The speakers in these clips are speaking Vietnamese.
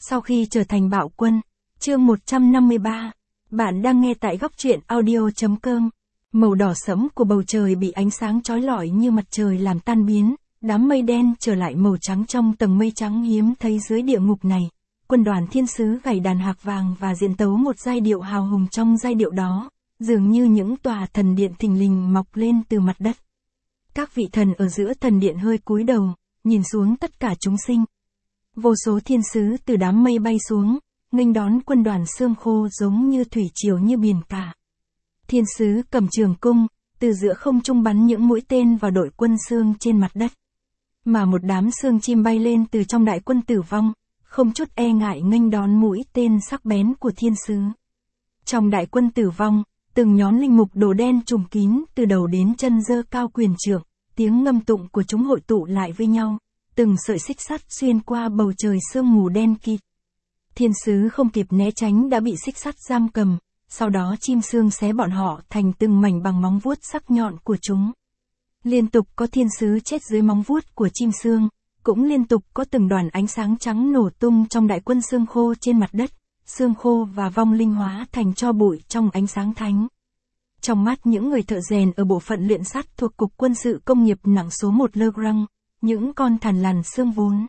Sau khi trở thành bạo quân, chương 153, bạn đang nghe tại góc truyện audio.com. Màu đỏ sẫm của bầu trời bị ánh sáng chói lọi như mặt trời làm tan biến, đám mây đen trở lại màu trắng trong tầng mây trắng hiếm thấy dưới địa ngục này. Quân đoàn thiên sứ gảy đàn hạc vàng và diễn tấu một giai điệu hào hùng. Trong giai điệu đó, dường như những tòa thần điện thình lình mọc lên từ mặt đất. Các vị thần ở giữa thần điện hơi cúi đầu, nhìn xuống tất cả chúng sinh. Vô số thiên sứ từ đám mây bay xuống, nghênh đón quân đoàn xương khô giống như thủy triều như biển cả. Thiên sứ cầm trường cung, từ giữa không trung bắn những mũi tên vào đội quân xương trên mặt đất. Mà một đám xương chim bay lên từ trong đại quân tử vong, không chút e ngại nghênh đón mũi tên sắc bén của thiên sứ. Trong đại quân tử vong, từng nhóm linh mục đồ đen trùm kín từ đầu đến chân giơ cao quyền trượng, tiếng ngâm tụng của chúng hội tụ lại với nhau, từng sợi xích sắt xuyên qua bầu trời sương mù đen kịt. Thiên sứ không kịp né tránh đã bị xích sắt giam cầm, sau đó chim sương xé bọn họ thành từng mảnh bằng móng vuốt sắc nhọn của chúng. Liên tục có thiên sứ chết dưới móng vuốt của chim sương, cũng liên tục có từng đoàn ánh sáng trắng nổ tung trong đại quân xương khô trên mặt đất, xương khô và vong linh hóa thành tro bụi trong ánh sáng thánh. Trong mắt những người thợ rèn ở bộ phận luyện sắt thuộc Cục Quân sự Công nghiệp nặng số 1 Le Grand, những con thằn lằn xương vốn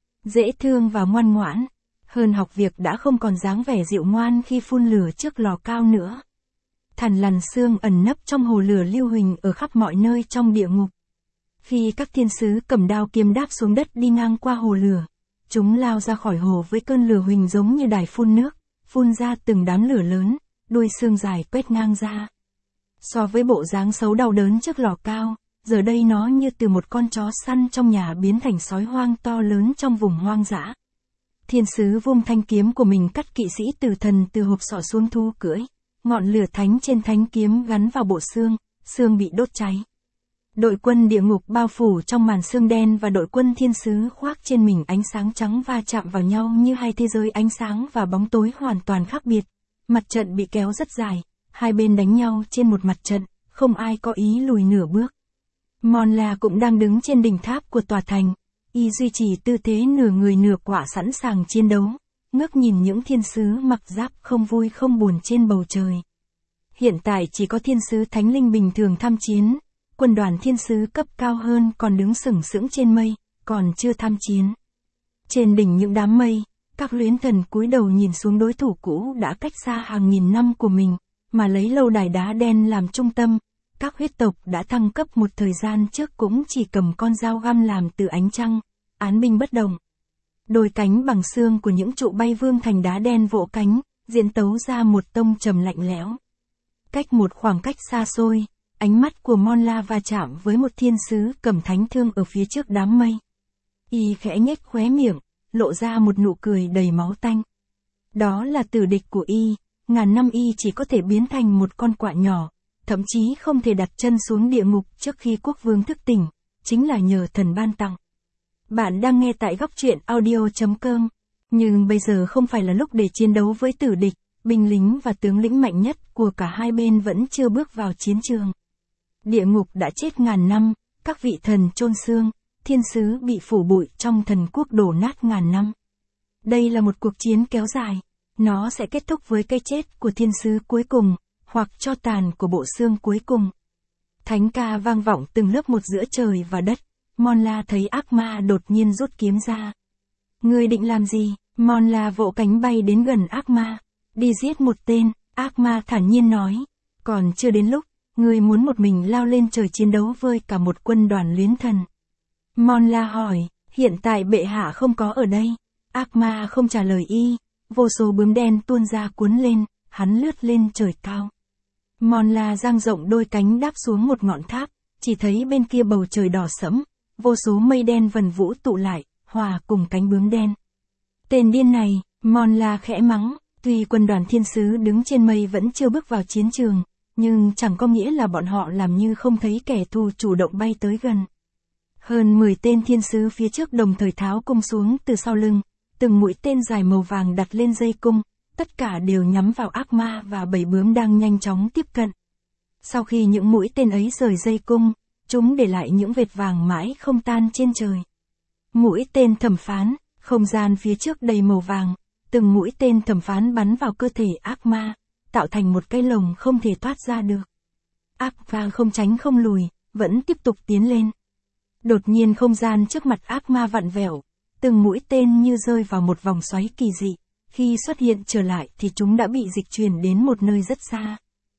dễ thương và ngoan ngoãn, hơn học việc đã không còn dáng vẻ dịu ngoan khi phun lửa trước lò cao nữa. Thằn lằn xương ẩn nấp trong hồ lửa lưu huỳnh ở khắp mọi nơi trong địa ngục. Khi các thiên sứ cầm đao kiếm đáp xuống đất đi ngang qua hồ lửa, chúng lao ra khỏi hồ với cơn lửa huỳnh giống như đài phun nước, phun ra từng đám lửa lớn, đuôi xương dài quét ngang ra. So với bộ dáng xấu đau đớn trước lò cao, giờ đây nó như từ một con chó săn trong nhà biến thành sói hoang to lớn trong vùng hoang dã. Thiên sứ vung thanh kiếm của mình cắt kỵ sĩ tử thần từ hộp sọ xuống thú cưỡi, ngọn lửa thánh trên thanh kiếm gắn vào bộ xương, xương bị đốt cháy. Đội quân địa ngục bao phủ trong màn xương đen và đội quân thiên sứ khoác trên mình ánh sáng trắng va chạm vào nhau như hai thế giới ánh sáng và bóng tối hoàn toàn khác biệt. Mặt trận bị kéo rất dài, hai bên đánh nhau trên một mặt trận, không ai có ý lùi nửa bước. Mon-la cũng đang đứng trên đỉnh tháp của tòa thành, y duy trì tư thế nửa người nửa quả sẵn sàng chiến đấu, ngước nhìn những thiên sứ mặc giáp không vui không buồn trên bầu trời. Hiện tại chỉ có thiên sứ thánh linh bình thường tham chiến, quân đoàn thiên sứ cấp cao hơn còn đứng sừng sững trên mây, còn chưa tham chiến. Trên đỉnh những đám mây, các luyến thần cúi đầu nhìn xuống đối thủ cũ đã cách xa hàng nghìn năm của mình, mà lấy lâu đài đá đen làm trung tâm. Các huyết tộc đã thăng cấp một thời gian trước cũng chỉ cầm con dao găm làm từ ánh trăng, án binh bất động. Đôi cánh bằng xương của những trụ bay vương thành đá đen vỗ cánh, diễn tấu ra một tông trầm lạnh lẽo. Cách một khoảng cách xa xôi, ánh mắt của Mon-la va chạm với một thiên sứ cầm thánh thương ở phía trước đám mây. Y khẽ nhếch khóe miệng, lộ ra một nụ cười đầy máu tanh. Đó là tử địch của y, ngàn năm y chỉ có thể biến thành một con quạ nhỏ, thậm chí không thể đặt chân xuống địa ngục trước khi quốc vương thức tỉnh, chính là nhờ thần ban tặng. Bạn đang nghe tại góc truyện audio.com, nhưng bây giờ không phải là lúc để chiến đấu với tử địch, binh lính và tướng lĩnh mạnh nhất của cả hai bên vẫn chưa bước vào chiến trường. Địa ngục đã chết ngàn năm, các vị thần chôn xương, thiên sứ bị phủ bụi trong thần quốc đổ nát ngàn năm. Đây là một cuộc chiến kéo dài, nó sẽ kết thúc với cái chết của thiên sứ cuối cùng, hoặc tro tàn của bộ xương cuối cùng. Thánh ca vang vọng từng lớp một giữa trời và đất. Mon-la thấy ác ma đột nhiên rút kiếm ra. Ngươi định làm gì? Mon-la vỗ cánh bay đến gần ác ma. Đi giết một tên, ác ma thản nhiên nói. Còn chưa đến lúc, ngươi muốn một mình lao lên trời chiến đấu với cả một quân đoàn luyến thần. Mon-la hỏi, hiện tại bệ hạ không có ở đây. Ác ma không trả lời y, vô số bướm đen tuôn ra cuốn lên, hắn lướt lên trời cao. Mon-la dang rộng đôi cánh đáp xuống một ngọn tháp, chỉ thấy bên kia bầu trời đỏ sẫm, vô số mây đen vần vũ tụ lại, hòa cùng cánh bướm đen. Tên điên này, Mon-la khẽ mắng, tuy quân đoàn thiên sứ đứng trên mây vẫn chưa bước vào chiến trường, nhưng chẳng có nghĩa là bọn họ làm như không thấy kẻ thù chủ động bay tới gần. Hơn 10 tên thiên sứ phía trước đồng thời tháo cung xuống từ sau lưng, từng mũi tên dài màu vàng đặt lên dây cung, tất cả đều nhắm vào ác ma và bầy bướm đang nhanh chóng tiếp cận. Sau khi những mũi tên ấy rời dây cung, chúng để lại những vệt vàng mãi không tan trên trời. Mũi tên thẩm phán, Không gian phía trước đầy màu vàng, từng mũi tên thẩm phán bắn vào cơ thể ác ma, tạo thành một cái lồng không thể thoát ra được. Ác ma không tránh không lùi, vẫn tiếp tục tiến lên. Đột nhiên không gian trước mặt ác ma vặn vẹo, từng mũi tên như rơi vào một vòng xoáy kỳ dị, khi xuất hiện trở lại thì chúng đã bị dịch chuyển đến một nơi rất xa.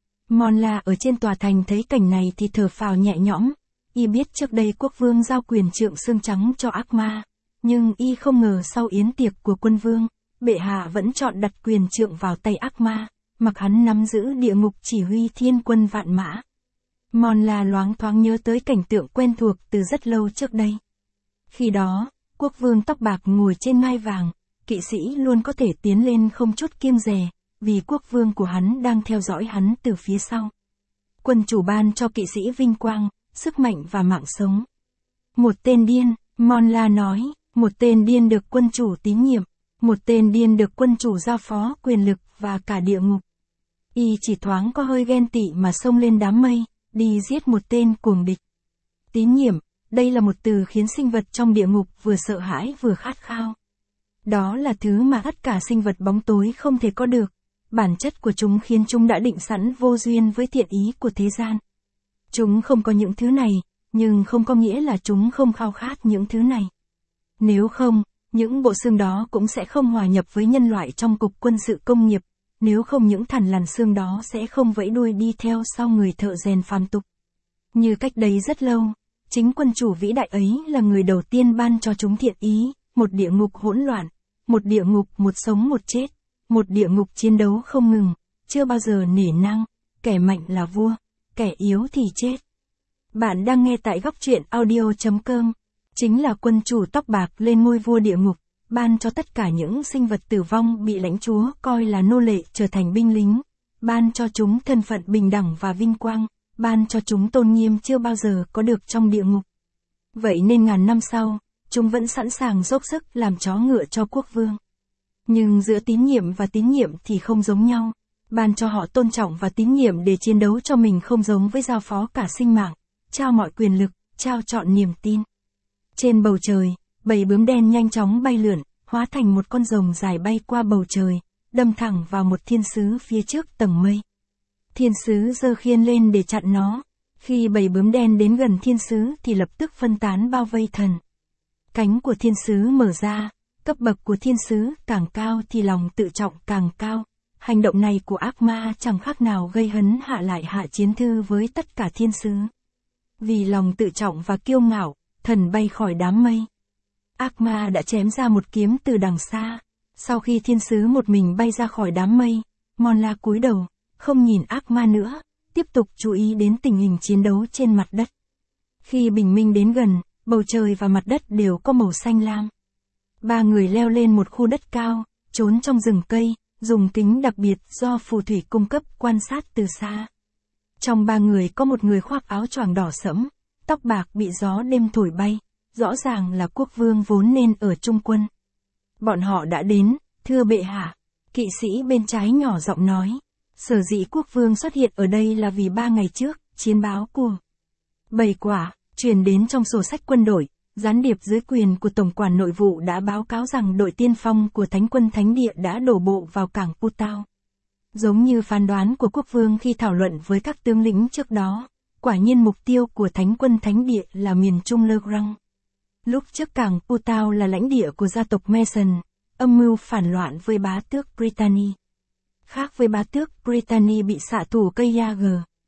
Monla ở trên tòa thành thấy cảnh này thì thở phào nhẹ nhõm, y biết trước đây quốc vương giao quyền trượng xương trắng cho ác ma, nhưng y không ngờ sau yến tiệc của quân vương, bệ hạ vẫn chọn đặt quyền trượng vào tay ác ma, mặc hắn nắm giữ địa ngục chỉ huy thiên quân vạn mã. Monla loáng thoáng nhớ tới cảnh tượng quen thuộc từ rất lâu trước đây. Khi đó, quốc vương tóc bạc ngồi trên ngai vàng, kỵ sĩ luôn có thể tiến lên không chút kiêng dè, vì quốc vương của hắn đang theo dõi hắn từ phía sau. Quân chủ ban cho kỵ sĩ vinh quang, sức mạnh và mạng sống. Một tên điên, Monla nói, một tên điên được quân chủ tín nhiệm, một tên điên được quân chủ giao phó quyền lực và cả địa ngục. Y chỉ thoáng có hơi ghen tị mà xông lên đám mây, đi giết một tên cuồng địch. Tín nhiệm, đây là một từ khiến sinh vật trong địa ngục vừa sợ hãi vừa khát khao. Đó là thứ mà tất cả sinh vật bóng tối không thể có được. Bản chất của chúng khiến chúng đã định sẵn vô duyên với thiện ý của thế gian. Chúng không có những thứ này, nhưng không có nghĩa là chúng không khao khát những thứ này. Nếu không, những bộ xương đó cũng sẽ không hòa nhập với nhân loại trong cục quân sự công nghiệp, nếu không những thằn lằn xương đó sẽ không vẫy đuôi đi theo sau người thợ rèn phàm tục. Như cách đấy rất lâu, chính quân chủ vĩ đại ấy là người đầu tiên ban cho chúng thiện ý, một địa ngục hỗn loạn, một địa ngục một sống một chết, một địa ngục chiến đấu không ngừng, chưa bao giờ nể nang, kẻ mạnh là vua, kẻ yếu thì chết. Bạn đang nghe tại góc truyện audio.com. Chính là quân chủ tóc bạc lên ngôi vua địa ngục, ban cho tất cả những sinh vật tử vong bị lãnh chúa coi là nô lệ trở thành binh lính, ban cho chúng thân phận bình đẳng và vinh quang, ban cho chúng tôn nghiêm chưa bao giờ có được trong địa ngục. Vậy nên ngàn năm sau, chúng vẫn sẵn sàng dốc sức làm chó ngựa cho quốc vương. Nhưng giữa tín nhiệm và tín nhiệm thì không giống nhau, ban cho họ tôn trọng và tín nhiệm để chiến đấu cho mình không giống với giao phó cả sinh mạng, trao mọi quyền lực, trao trọn niềm tin. Trên bầu trời, bầy bướm đen nhanh chóng bay lượn, hóa thành một con rồng dài bay qua bầu trời, đâm thẳng vào một thiên sứ phía trước tầng mây. Thiên sứ giơ khiên lên để chặn nó, khi bầy bướm đen đến gần thiên sứ thì lập tức phân tán bao vây thần. Cánh của thiên sứ mở ra, cấp bậc của thiên sứ càng cao thì lòng tự trọng càng cao. Hành động này của ác ma chẳng khác nào gây hấn hạ lại hạ chiến thư với tất cả thiên sứ. Vì lòng tự trọng và kiêu ngạo, thần bay khỏi đám mây. Ác ma đã chém ra một kiếm từ đằng xa. Sau khi thiên sứ một mình bay ra khỏi đám mây, Monla cúi đầu, không nhìn ác ma nữa, tiếp tục chú ý đến tình hình chiến đấu trên mặt đất. Khi bình minh đến gần, bầu trời và mặt đất đều có màu xanh lam. Ba người leo lên một khu đất cao, trốn trong rừng cây, dùng kính đặc biệt do phù thủy cung cấp quan sát từ xa. Trong ba người có một người khoác áo choàng đỏ sẫm, tóc bạc bị gió đêm thổi bay, rõ ràng là quốc vương vốn nên ở trung quân. Bọn họ đã đến, thưa bệ hạ. Kỵ sĩ bên trái nhỏ giọng nói. Sở dĩ quốc vương xuất hiện ở đây là vì 3 ngày trước, chiến báo của Bầy Quả truyền đến trong sổ sách quân đội. Gián điệp dưới quyền của Tổng quản Nội vụ đã báo cáo rằng đội tiên phong của Thánh quân Thánh địa đã đổ bộ vào cảng Putao. Giống như phán đoán của quốc vương khi thảo luận với các tướng lĩnh trước đó, quả nhiên mục tiêu của Thánh quân Thánh địa là miền Trung Le Grand. Lúc trước cảng Putao là lãnh địa của gia tộc Mason, âm mưu phản loạn với bá tước Brittany. Khác với bá tước Brittany bị xạ thủ Kayag,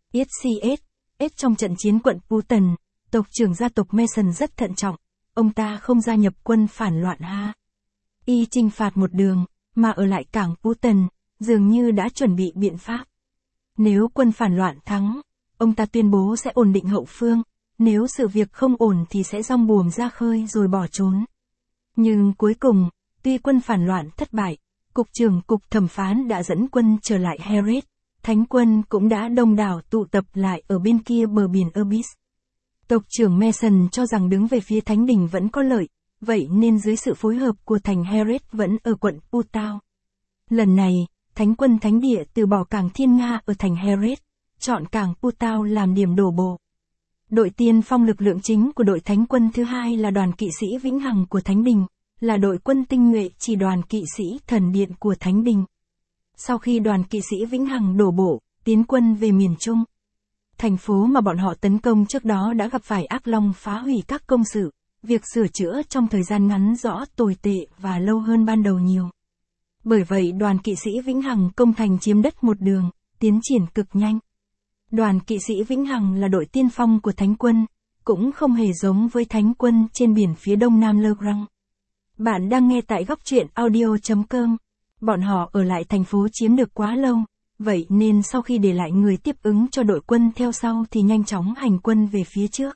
SCS trong trận chiến quận Puton, tộc trưởng gia tộc Mason rất thận trọng, ông ta không gia nhập quân phản loạn y chinh phạt một đường, mà ở lại cảng Puton, dường như đã chuẩn bị biện pháp. Nếu quân phản loạn thắng, ông ta tuyên bố sẽ ổn định hậu phương, nếu sự việc không ổn thì sẽ dong buồm ra khơi rồi bỏ trốn. Nhưng cuối cùng, tuy quân phản loạn thất bại, cục trưởng cục thẩm phán đã dẫn quân trở lại Heret, thánh quân cũng đã đông đảo tụ tập lại ở bên kia bờ biển Abyss. Tộc trưởng Mason cho rằng đứng về phía thánh đình vẫn có lợi, vậy nên dưới sự phối hợp của thành Heret vẫn ở quận Putao. Lần này, thánh quân thánh địa từ bỏ cảng Thiên Nga ở thành Heret, chọn cảng Putao làm điểm đổ bộ. Đội tiên phong lực lượng chính của đội thánh quân thứ hai là đoàn kỵ sĩ vĩnh hằng của thánh đình, là đội quân tinh nhuệ chỉ đoàn kỵ sĩ thần điện của Thánh Đình. Sau khi đoàn kỵ sĩ Vĩnh Hằng đổ bộ, tiến quân về miền Trung, thành phố mà bọn họ tấn công trước đó đã gặp phải ác long phá hủy các công sự, việc sửa chữa trong thời gian ngắn rõ tồi tệ và lâu hơn ban đầu nhiều. Bởi vậy đoàn kỵ sĩ Vĩnh Hằng công thành chiếm đất một đường, tiến triển cực nhanh. Đoàn kỵ sĩ Vĩnh Hằng là đội tiên phong của Thánh quân, cũng không hề giống với Thánh quân trên biển phía đông nam Le Grand. Bạn đang nghe tại góc truyện audio.com. Bọn họ ở lại thành phố chiếm được quá lâu, vậy nên sau khi để lại người tiếp ứng cho đội quân theo sau thì nhanh chóng hành quân về phía trước.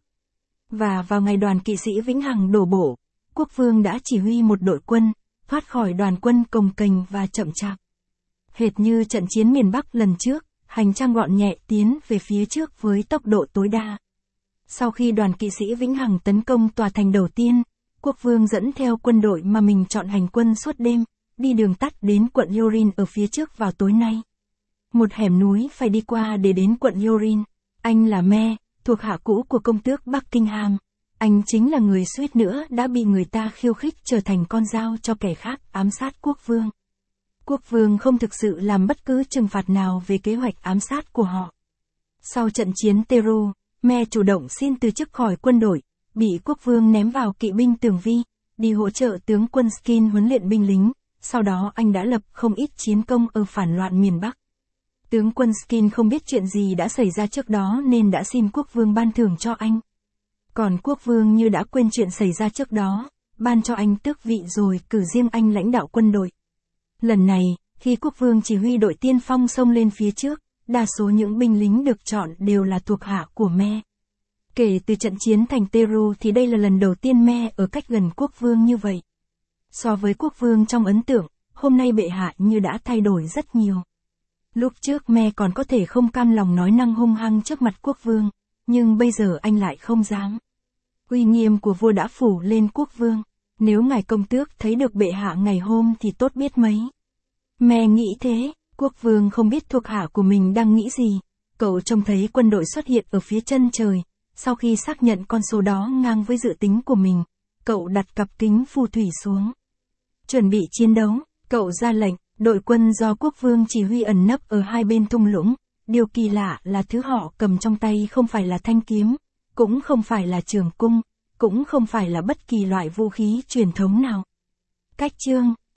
Và vào ngày đoàn kỵ sĩ Vĩnh Hằng đổ bộ, quốc vương đã chỉ huy một đội quân, thoát khỏi đoàn quân cồng kềnh và chậm chạp. Hệt như trận chiến miền Bắc lần trước, hành trang gọn nhẹ tiến về phía trước với tốc độ tối đa. Sau khi đoàn kỵ sĩ Vĩnh Hằng tấn công tòa thành đầu tiên, quốc vương dẫn theo quân đội mà mình chọn hành quân suốt đêm, đi đường tắt đến quận Yorin ở phía trước vào tối nay. Một hẻm núi phải đi qua để đến quận Yorin. Anh là Me, thuộc hạ cũ của công tước Buckingham. Anh chính là người suýt nữa đã bị người ta khiêu khích trở thành con dao cho kẻ khác ám sát quốc vương. Quốc vương không thực sự làm bất cứ trừng phạt nào về kế hoạch ám sát của họ. Sau trận chiến Teru, Me chủ động xin từ chức khỏi quân đội, bị quốc vương ném vào kỵ binh tường vi, đi hỗ trợ tướng quân Skin huấn luyện binh lính, sau đó anh đã lập không ít chiến công ở phản loạn miền Bắc. Tướng quân Skin không biết chuyện gì đã xảy ra trước đó nên đã xin quốc vương ban thưởng cho anh. Còn quốc vương như đã quên chuyện xảy ra trước đó, ban cho anh tước vị rồi cử riêng anh lãnh đạo quân đội. Lần này, khi quốc vương chỉ huy đội tiên phong xông lên phía trước, đa số những binh lính được chọn đều là thuộc hạ của Me. Kể từ trận chiến thành Teru thì đây là lần đầu tiên Me ở cách gần quốc vương như vậy. So với quốc vương trong ấn tượng, hôm nay bệ hạ như đã thay đổi rất nhiều. Lúc trước Me còn có thể không cam lòng nói năng hung hăng trước mặt quốc vương, nhưng bây giờ anh lại không dám. Uy nghiêm của vua đã phủ lên quốc vương, nếu ngài công tước thấy được bệ hạ ngày hôm thì tốt biết mấy. Me nghĩ thế, quốc vương không biết thuộc hạ của mình đang nghĩ gì. Cậu trông thấy quân đội xuất hiện ở phía chân trời, sau khi xác nhận con số đó ngang với dự tính của mình, cậu đặt cặp kính phù thủy xuống. Chuẩn bị chiến đấu, cậu ra lệnh, đội quân do quốc vương chỉ huy ẩn nấp ở hai bên thung lũng. Điều kỳ lạ là thứ họ cầm trong tay không phải là thanh kiếm, cũng không phải là trường cung, cũng không phải là bất kỳ loại vũ khí truyền thống nào. Cách chương